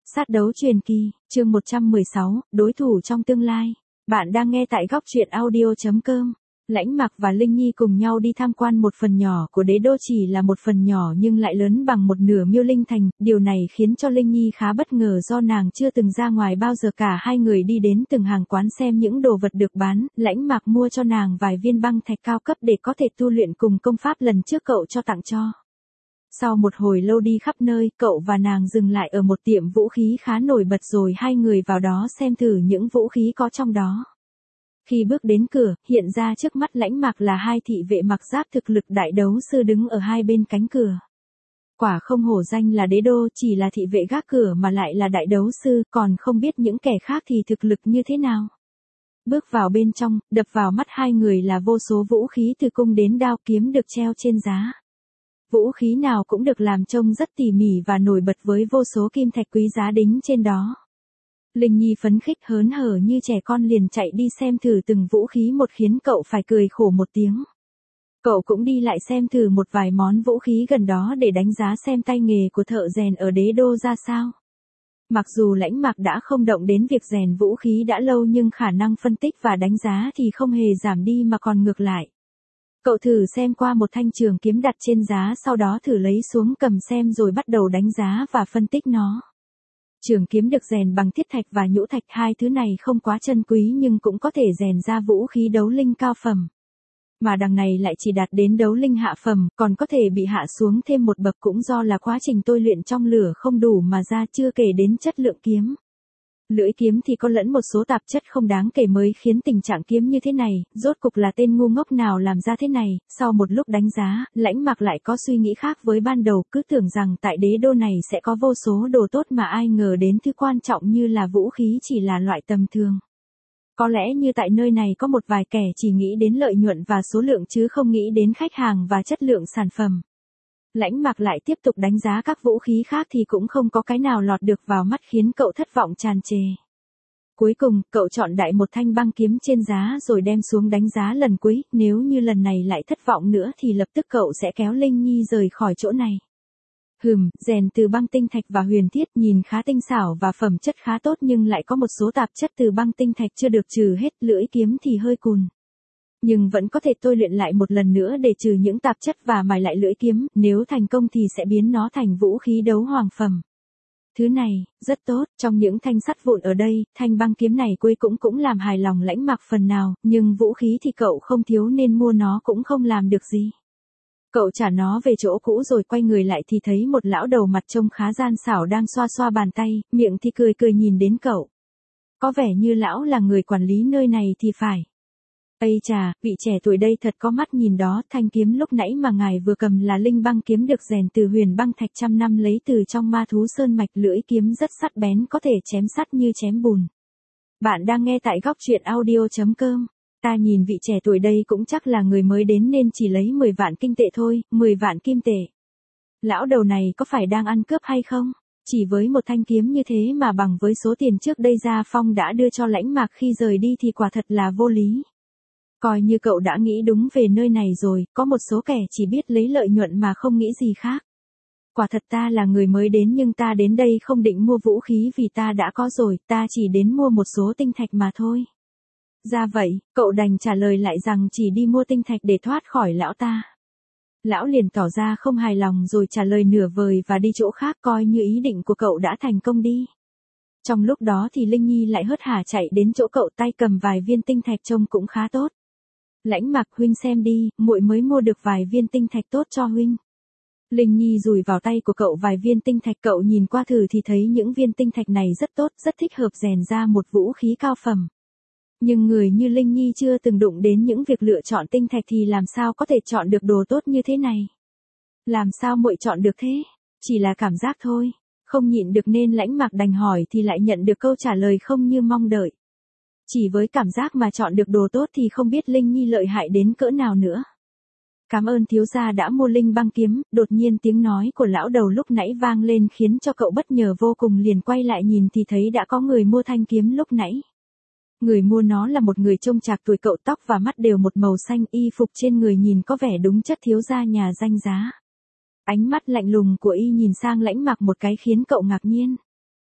Sát đấu truyền kỳ, chương 116, đối thủ trong tương lai. Bạn đang nghe tại góc truyện audio.com. Lãnh Mặc và Linh Nhi cùng nhau đi tham quan một phần nhỏ của đế đô, chỉ là một phần nhỏ nhưng lại lớn bằng một nửa Miêu Linh Thành. Điều này khiến cho Linh Nhi khá bất ngờ do nàng chưa từng ra ngoài bao giờ cả. Hai người đi đến từng hàng quán xem những đồ vật được bán. Lãnh Mặc mua cho nàng vài viên băng thạch cao cấp để có thể tu luyện cùng công pháp lần trước cậu cho tặng cho. Sau một hồi lâu đi khắp nơi, cậu và nàng dừng lại ở một tiệm vũ khí khá nổi bật rồi hai người vào đó xem thử những vũ khí có trong đó. Khi bước đến cửa, hiện ra trước mắt Lãnh Mặc là hai thị vệ mặc giáp thực lực đại đấu sư đứng ở hai bên cánh cửa. Quả không hổ danh là đế đô, chỉ là thị vệ gác cửa mà lại là đại đấu sư, còn không biết những kẻ khác thì thực lực như thế nào. Bước vào bên trong, đập vào mắt hai người là vô số vũ khí từ cung đến đao kiếm được treo trên giá. Vũ khí nào cũng được làm trông rất tỉ mỉ và nổi bật với vô số kim thạch quý giá đính trên đó. Linh Nhi phấn khích hớn hở như trẻ con liền chạy đi xem thử từng vũ khí một khiến cậu phải cười khổ một tiếng. Cậu cũng đi lại xem thử một vài món vũ khí gần đó để đánh giá xem tay nghề của thợ rèn ở đế đô ra sao. Mặc dù Lãnh Mặc đã không động đến việc rèn vũ khí đã lâu nhưng khả năng phân tích và đánh giá thì không hề giảm đi mà còn ngược lại. Cậu thử xem qua một thanh trường kiếm đặt trên giá, sau đó thử lấy xuống cầm xem rồi bắt đầu đánh giá và phân tích nó. Trường kiếm được rèn bằng thiết thạch và nhũ thạch, hai thứ này không quá chân quý nhưng cũng có thể rèn ra vũ khí đấu linh cao phẩm. Mà đằng này lại chỉ đạt đến đấu linh hạ phẩm, còn có thể bị hạ xuống thêm một bậc cũng do là quá trình tôi luyện trong lửa không đủ mà ra, chưa kể đến chất lượng kiếm. Lưỡi kiếm thì có lẫn một số tạp chất không đáng kể mới khiến tình trạng kiếm như thế này, rốt cục là tên ngu ngốc nào làm ra thế này. Sau một lúc đánh giá, Lãnh Mặc lại có suy nghĩ khác với ban đầu, cứ tưởng rằng tại đế đô này sẽ có vô số đồ tốt mà ai ngờ đến thứ quan trọng như là vũ khí chỉ là loại tầm thường. Có lẽ như tại nơi này có một vài kẻ chỉ nghĩ đến lợi nhuận và số lượng chứ không nghĩ đến khách hàng và chất lượng sản phẩm. Lãnh Mặc lại tiếp tục đánh giá các vũ khí khác thì cũng không có cái nào lọt được vào mắt khiến cậu thất vọng tràn trề. Cuối cùng, cậu chọn đại một thanh băng kiếm trên giá rồi đem xuống đánh giá lần cuối, nếu như lần này lại thất vọng nữa thì lập tức cậu sẽ kéo Linh Nhi rời khỏi chỗ này. Rèn từ băng tinh thạch và huyền thiết nhìn khá tinh xảo và phẩm chất khá tốt nhưng lại có một số tạp chất từ băng tinh thạch chưa được trừ hết, lưỡi kiếm thì hơi cùn. Nhưng vẫn có thể tôi luyện lại một lần nữa để trừ những tạp chất và mài lại lưỡi kiếm, nếu thành công thì sẽ biến nó thành vũ khí đấu hoàng phẩm. Thứ này, rất tốt, trong những thanh sắt vụn ở đây, thanh băng kiếm này cuối cũng làm hài lòng Lãnh Mặc phần nào, nhưng vũ khí thì cậu không thiếu nên mua nó cũng không làm được gì. Cậu trả nó về chỗ cũ rồi quay người lại thì thấy một lão đầu mặt trông khá gian xảo đang xoa xoa bàn tay, miệng thì cười cười nhìn đến cậu. Có vẻ như lão là người quản lý nơi này thì phải. Ây chà, vị trẻ tuổi đây thật có mắt nhìn đó, thanh kiếm lúc nãy mà ngài vừa cầm là linh băng kiếm được rèn từ huyền băng thạch trăm năm lấy từ trong ma thú sơn mạch, lưỡi kiếm rất sắc bén có thể chém sắt như chém bùn. Bạn đang nghe tại góc truyện audio.com. Ta nhìn vị trẻ tuổi đây cũng chắc là người mới đến nên chỉ lấy 10 vạn kinh tệ thôi, 10 vạn kim tệ. Lão đầu này có phải đang ăn cướp hay không? Chỉ với một thanh kiếm như thế mà bằng với số tiền trước đây Gia Phong đã đưa cho Lãnh Mặc khi rời đi thì quả thật là vô lý. Coi như cậu đã nghĩ đúng về nơi này rồi, có một số kẻ chỉ biết lấy lợi nhuận mà không nghĩ gì khác. Quả thật ta là người mới đến nhưng ta đến đây không định mua vũ khí vì ta đã có rồi, ta chỉ đến mua một số tinh thạch mà thôi. Ra vậy, cậu đành trả lời lại rằng chỉ đi mua tinh thạch để thoát khỏi lão ta. Lão liền tỏ ra không hài lòng rồi trả lời nửa vời và đi chỗ khác, coi như ý định của cậu đã thành công đi. Trong lúc đó thì Linh Nhi lại hớt hả chạy đến chỗ cậu, tay cầm vài viên tinh thạch trông cũng khá tốt. Lãnh Mặc, huynh xem đi, muội mới mua được vài viên tinh thạch tốt cho huynh. Linh Nhi dùi vào tay của cậu vài viên tinh thạch, cậu nhìn qua thử thì thấy những viên tinh thạch này rất tốt, rất thích hợp rèn ra một vũ khí cao phẩm. Nhưng người như Linh Nhi chưa từng đụng đến những việc lựa chọn tinh thạch thì làm sao có thể chọn được đồ tốt như thế này? Làm sao muội chọn được thế? Chỉ là cảm giác thôi. Không nhịn được nên Lãnh Mặc đành hỏi thì lại nhận được câu trả lời không như mong đợi. Chỉ với cảm giác mà chọn được đồ tốt thì không biết Linh Nhi lợi hại đến cỡ nào nữa. Cảm ơn thiếu gia đã mua linh băng kiếm, đột nhiên tiếng nói của lão đầu lúc nãy vang lên khiến cho cậu bất ngờ vô cùng, liền quay lại nhìn thì thấy đã có người mua thanh kiếm lúc nãy. Người mua nó là một người trông chạc tuổi, cậu tóc và mắt đều một màu xanh, y phục trên người nhìn có vẻ đúng chất thiếu gia nhà danh giá. Ánh mắt lạnh lùng của y nhìn sang Lãnh Mặc một cái khiến cậu ngạc nhiên.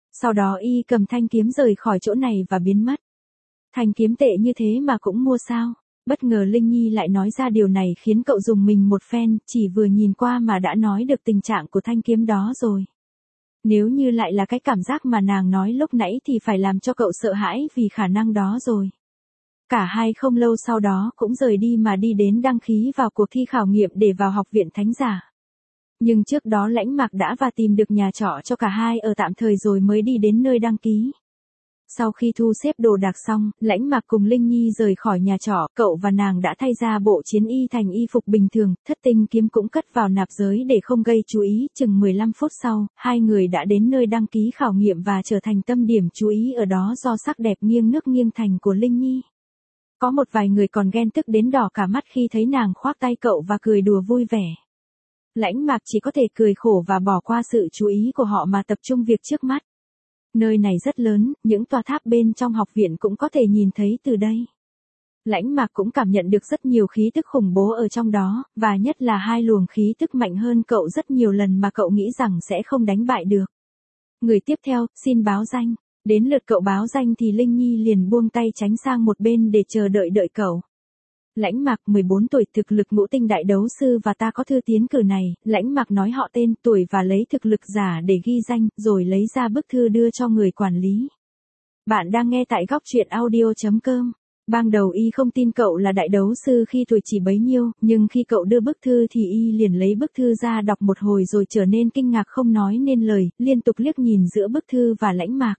Sau đó y cầm thanh kiếm rời khỏi chỗ này và biến mất. Thanh kiếm tệ như thế mà cũng mua sao? Bất ngờ Linh Nhi lại nói ra điều này khiến cậu rùng mình một phen, chỉ vừa nhìn qua mà đã nói được tình trạng của thanh kiếm đó rồi. Nếu như lại là cái cảm giác mà nàng nói lúc nãy thì phải làm cho cậu sợ hãi vì khả năng đó rồi. Cả hai không lâu sau đó cũng rời đi mà đi đến đăng ký vào cuộc thi khảo nghiệm để vào học viện thánh giả. Nhưng trước đó Lãnh Mạc đã và tìm được nhà trọ cho cả hai ở tạm thời rồi mới đi đến nơi đăng ký. Sau khi thu xếp đồ đạc xong, Lãnh Mạc cùng Linh Nhi rời khỏi nhà trọ, cậu và nàng đã thay ra bộ chiến y thành y phục bình thường, thất tinh kiếm cũng cất vào nạp giới để không gây chú ý. Chừng 15 phút sau, hai người đã đến nơi đăng ký khảo nghiệm và trở thành tâm điểm chú ý ở đó do sắc đẹp nghiêng nước nghiêng thành của Linh Nhi. Có một vài người còn ghen tức đến đỏ cả mắt khi thấy nàng khoác tay cậu và cười đùa vui vẻ. Lãnh Mạc chỉ có thể cười khổ và bỏ qua sự chú ý của họ mà tập trung việc trước mắt. Nơi này rất lớn, những tòa tháp bên trong học viện cũng có thể nhìn thấy từ đây. Lãnh Mạc cũng cảm nhận được rất nhiều khí tức khủng bố ở trong đó, và nhất là hai luồng khí tức mạnh hơn cậu rất nhiều lần mà cậu nghĩ rằng sẽ không đánh bại được. Người tiếp theo, xin báo danh. Đến lượt cậu báo danh thì Linh Nhi liền buông tay tránh sang một bên để chờ đợi cậu. Lãnh Mạc 14 tuổi, thực lực ngũ tinh đại đấu sư và ta có thư tiến cử này. Lãnh Mạc nói họ tên, tuổi và lấy thực lực giả để ghi danh, rồi lấy ra bức thư đưa cho người quản lý. Bạn đang nghe tại góc truyện audio.com. Ban đầu y không tin cậu là đại đấu sư khi tuổi chỉ bấy nhiêu, nhưng khi cậu đưa bức thư thì y liền lấy bức thư ra đọc một hồi rồi trở nên kinh ngạc không nói nên lời, liên tục liếc nhìn giữa bức thư và Lãnh Mạc.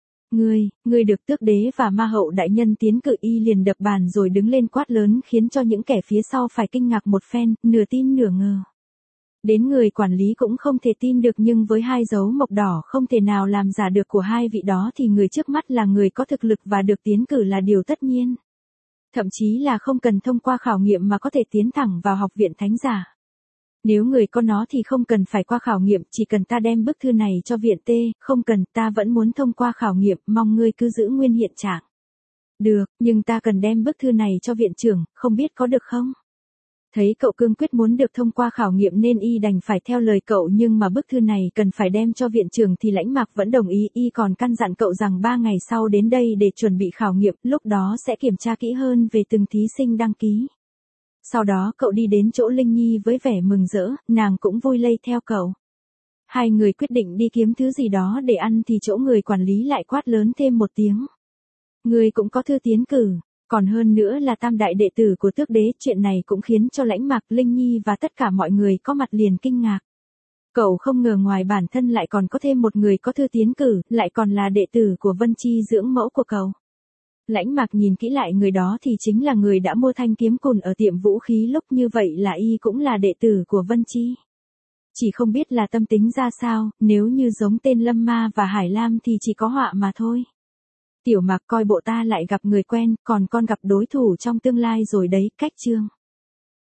Ngươi được tước đế và ma hậu đại nhân tiến cử. Y liền đập bàn rồi đứng lên quát lớn khiến cho những kẻ phía sau phải kinh ngạc một phen, nửa tin nửa ngờ. Đến người quản lý cũng không thể tin được nhưng với hai dấu mộc đỏ không thể nào làm giả được của hai vị đó thì người trước mắt là người có thực lực và được tiến cử là điều tất nhiên. Thậm chí là không cần thông qua khảo nghiệm mà có thể tiến thẳng vào học viện thánh giả. Nếu người có nó thì không cần phải qua khảo nghiệm, chỉ cần ta đem bức thư này cho viện T, không cần, ta vẫn muốn thông qua khảo nghiệm, mong ngươi cứ giữ nguyên hiện trạng. Được, nhưng ta cần đem bức thư này cho viện trưởng, không biết có được không? Thấy cậu cương quyết muốn được thông qua khảo nghiệm nên y đành phải theo lời cậu, nhưng mà bức thư này cần phải đem cho viện trưởng thì Lãnh Mạc vẫn đồng ý. Y còn căn dặn cậu rằng 3 ngày sau đến đây để chuẩn bị khảo nghiệm, lúc đó sẽ kiểm tra kỹ hơn về từng thí sinh đăng ký. Sau đó cậu đi đến chỗ Linh Nhi với vẻ mừng rỡ, nàng cũng vui lây theo cậu. Hai người quyết định đi kiếm thứ gì đó để ăn thì chỗ người quản lý lại quát lớn thêm một tiếng. Người cũng có thư tiến cử, còn hơn nữa là tam đại đệ tử của tước đế. Chuyện này cũng khiến cho Lãnh Mạc, Linh Nhi và tất cả mọi người có mặt liền kinh ngạc. Cậu không ngờ ngoài bản thân lại còn có thêm một người có thư tiến cử, lại còn là đệ tử của Vân Chi dưỡng mẫu của cậu. Lãnh Mạc nhìn kỹ lại người đó thì chính là người đã mua thanh kiếm cùn ở tiệm vũ khí, lúc như vậy là y cũng là đệ tử của Vân Chi. Chỉ không biết là tâm tính ra sao, nếu như giống tên Lâm Ma và Hải Lam thì chỉ có họa mà thôi. Tiểu Mạc, coi bộ ta lại gặp người quen, còn con gặp đối thủ trong tương lai rồi đấy. Cách chương